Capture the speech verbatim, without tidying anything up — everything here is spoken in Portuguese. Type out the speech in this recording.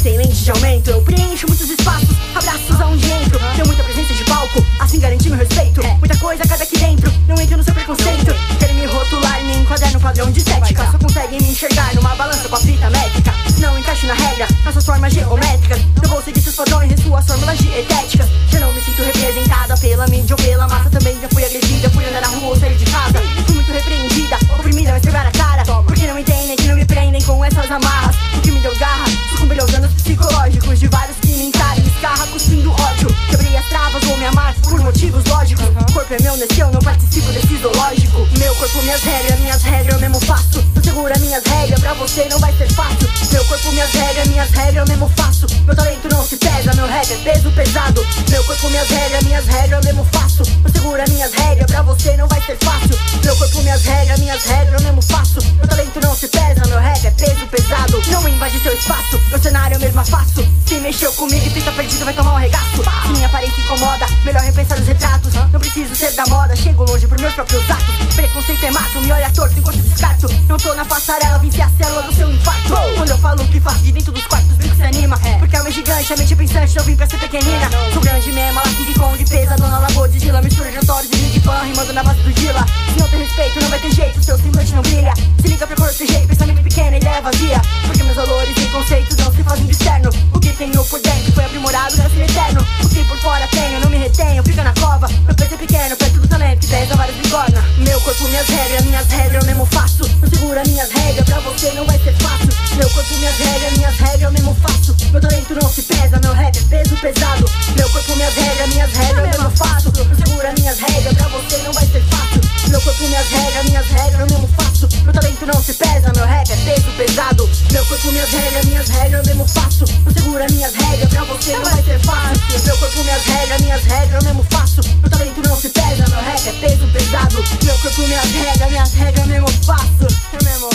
sem lente de aumento. Eu preencho muitos espaços, abraços aonde entro. Tenho muita presença de palco, assim garanti meu respeito. Muita coisa cabe aqui dentro, não entro no seu preconceito. Querem me rotular e me enquadrar no padrão de estética. Só conseguem me enxergar numa balança com a fita métrica. Se não encaixo na regra, nas suas formas geométricas, eu vou seguir seus padrões em suas fórmulas dietéticas. Já não me sinto representada pela mídia ou pela massa. Também já fui agredida por andar na rua ou sair de casa. Fui muito repreendida, oprimida, mas quebrar a cara. Porque não entendem que não me prendem com essas amarras. O que me deu garra, sucumbir aos danos psicológicos de vários que me encarem, escarra cuspindo ódio. Quebrei as travas, vou me amar por motivos lógicos. O corpo é meu, nesse eu não participo desse zoológico. Meu corpo, minhas regras, minhas regras eu mesmo faço. Eu seguro minhas regras, pra você não vai ser fácil. Meu corpo, minhas regras, minhas regras eu mesmo faço. Meu talento não se pesa, meu rap é peso pesado. Meu corpo, minhas regras, minhas regras eu mesmo faço. Eu seguro minhas regras, pra você não vai ser fácil. Meu corpo, minhas regras, minhas regras eu mesmo faço. Meu talento não se pesa, meu rap é peso pesado. Não invade seu espaço, meu cenário eu mesma faço. Se mexeu comigo e fica perdido vai tomar um arregaço. Se minha aparência incomoda, melhor repensar os retratos. Não preciso ser da moda, chego longe por meus próprios atos. Preconceito é mato, me olha torto enquanto descarto. Não tô na passarela, venci a célula do seu infarto. Quando eu falo o que faço de dentro dos quartos, brinco se anima. Porque a alma é gigante, a mente é pensante, não vim pra ser pequenina. Sou grande mesmo, ela King Kong, pesa, dona Lagoa de Gila. Mistura jantórios e de pan, rimando na base do Gila. Se não tem respeito, não vai ter jeito, seu semblante não brilha. Se liga pra cor desse jeito, pensamento pequeno, ele é vazia. Porque meus valores e conceitos não se fazem de externo. O que tenho por dentro foi aprimorado, quero ser eterno. O que por fora tenho, não me retenho, fica na cova. Meu peito é pequeno, perto do talento que pesa várias bigorna. Meu corpo, minhas regras, minhas regras eu mesmo faço. Eu seguro minhas regras, pra você não vai ser fácil. Meu corpo, minhas regras, minhas regras eu mesmo faço. Meu talento não se pesa, meu rap é peso pesado. Meu corpo, minhas regras, minhas regras eu mesmo faço. Eu seguro minhas regras, pra você não vai ser fácil. Meu corpo, minhas regras, minhas regras eu mesmo faço. Meu talento não se pesa, meu rap é peso pesado. Meu corpo, minhas regras, minhas regras eu mesmo faço. Eu seguro minhas regras, pra você não vai ser fácil. Meu corpo, minhas regras, minhas regras eu mesmo faço. Meu talento não se pesa, meu rap é peso pesado. Meu corpo, minhas regras, minhas regras eu mesmo faço. Eu mesmo